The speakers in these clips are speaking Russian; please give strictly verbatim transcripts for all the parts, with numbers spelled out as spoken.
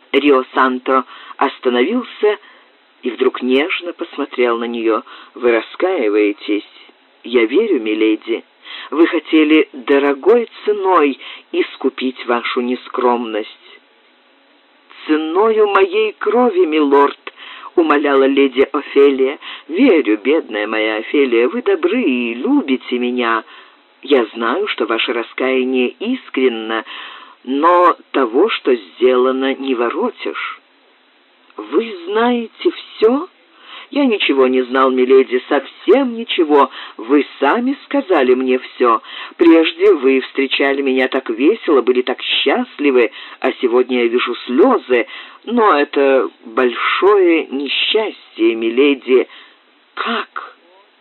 Рио Санто остановился и вдруг нежно посмотрел на нее. «Вы раскаиваетесь?» «Я верю, миледи. Вы хотели дорогой ценой искупить вашу нескромность». «Ценою моей крови, милорд», — умоляла леди Офелия. «Верю, бедная моя Офелия, вы добры и любите меня. Я знаю, что ваше раскаяние искренно, но того, что сделано, не воротишь». «Вы знаете все?» «Я ничего не знал, миледи, совсем ничего. Вы сами сказали мне все. Прежде вы встречали меня так весело, были так счастливы, а сегодня я вижу слезы. Но это большое несчастье, миледи». «Как?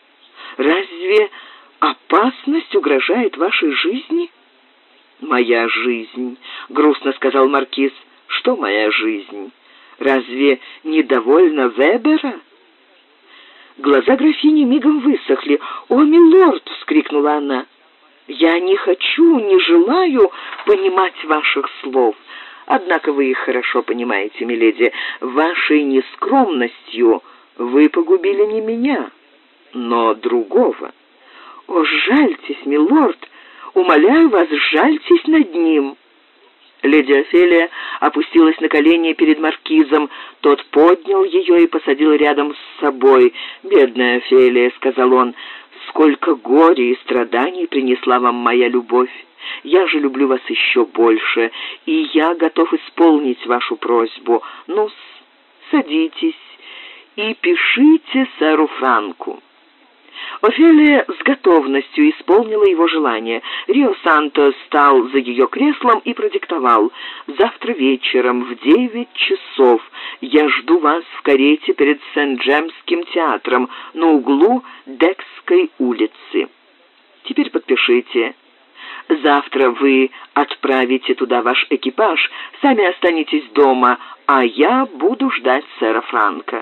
Разве опасность угрожает вашей жизни?» «Моя жизнь», — грустно сказал маркиз. «Что моя жизнь? Разве недовольна Вебера?» Глаза графини мигом высохли. «О, милорд!» — вскрикнула она. «Я не хочу, не желаю понимать ваших слов. Однако вы их хорошо понимаете, миледи. Вашей нескромностью вы погубили не меня, но другого. О, жальтесь, милорд! Умоляю вас, жальтесь над ним!» Леди Офелия опустилась на колени перед маркизом. Тот поднял ее и посадил рядом с собой. «Бедная Офелия», — сказал он, — «сколько горя и страданий принесла вам моя любовь. Я же люблю вас еще больше, и я готов исполнить вашу просьбу. Ну, садитесь и пишите сэру Франку». Офелия с готовностью исполнила его желание. Рио Санто стал за ее креслом и продиктовал: «Завтра вечером в девять часов я жду вас в карете перед Сент-Джемским театром на углу Декской улицы. Теперь подпишите. Завтра вы отправите туда ваш экипаж, сами останетесь дома, а я буду ждать сэра Франка».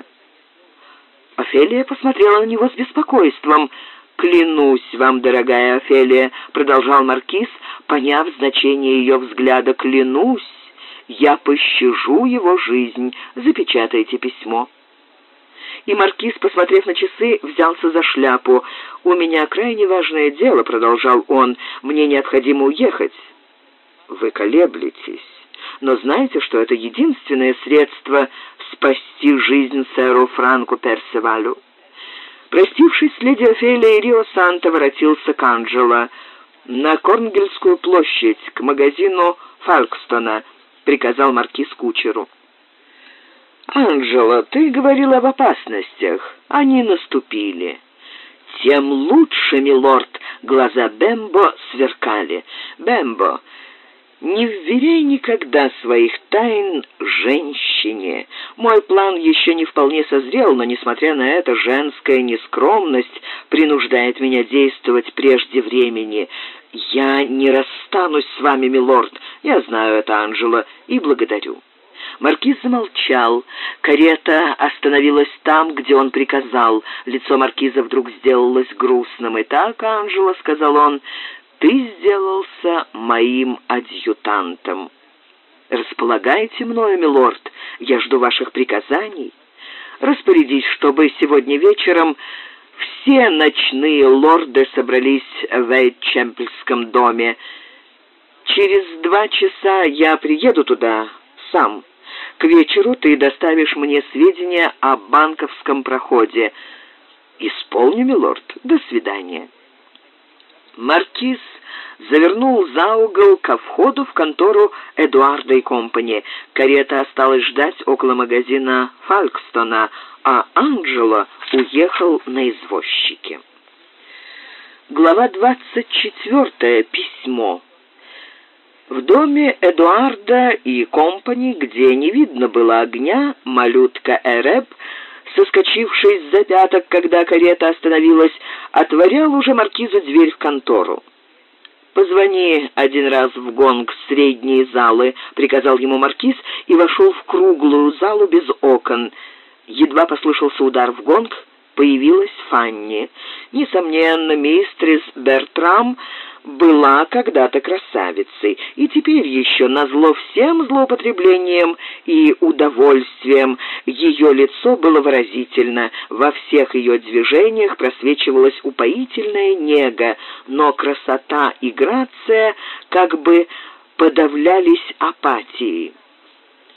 Офелия посмотрела на него с беспокойством. «Клянусь вам, дорогая Офелия», — продолжал маркиз, поняв значение ее взгляда, — «клянусь, я пощажу его жизнь. Запечатайте письмо». И маркиз, посмотрев на часы, взялся за шляпу. «У меня крайне важное дело», — продолжал он, — «мне необходимо уехать». «Вы колеблетесь, но знаете, что это единственное средство спасти жизнь сэру Франку Персивалю». Простившись с леди Офелией, Рио Санто воротился к Анджело. «На Корнгельскую площадь, к магазину Фалкстона», — приказал маркиз кучеру. «Анджело, ты говорил об опасностях. Они наступили». «Тем лучше, милорд», — глаза Бембо сверкали. «Бембо, не вверяй никогда своих тайн женщине. Мой план еще не вполне созрел, но, несмотря на это, женская нескромность принуждает меня действовать прежде времени. Я не расстанусь с вами, милорд. Я знаю это, Анджело, и благодарю». Маркиз замолчал. Карета остановилась там, где он приказал. Лицо маркиза вдруг сделалось грустным. «Итак, Анджело, — сказал он, — ты сделался моим адъютантом. Располагайте мною, милорд, я жду ваших приказаний. Распорядись, чтобы сегодня вечером все ночные лорды собрались в Эйтчемплском доме. Через два часа я приеду туда сам. К вечеру ты доставишь мне сведения о банковском проходе». «Исполню, милорд. До свидания». Маркиз завернул за угол ко входу в контору Эдуарда и компани. Карета осталась ждать около магазина Фалкстона, а Анджело уехал на извозчике. Глава двадцать четвертая. Письмо. В доме Эдуарда и компани, где не видно было огня, малютка Эреб, соскочивший с запяток, когда карета остановилась, отворял уже маркизу дверь в контору. «Позвони один раз в гонг средней залы», — приказал ему маркиз и вошел в круглую залу без окон. Едва послышался удар в гонг, появилась Фанни. Несомненно, мистерис Бертрам была когда-то красавицей, и теперь еще, назло всем злоупотреблениям и удовольствием, ее лицо было выразительно, во всех ее движениях просвечивалась упоительная нега, но красота и грация как бы подавлялись апатией.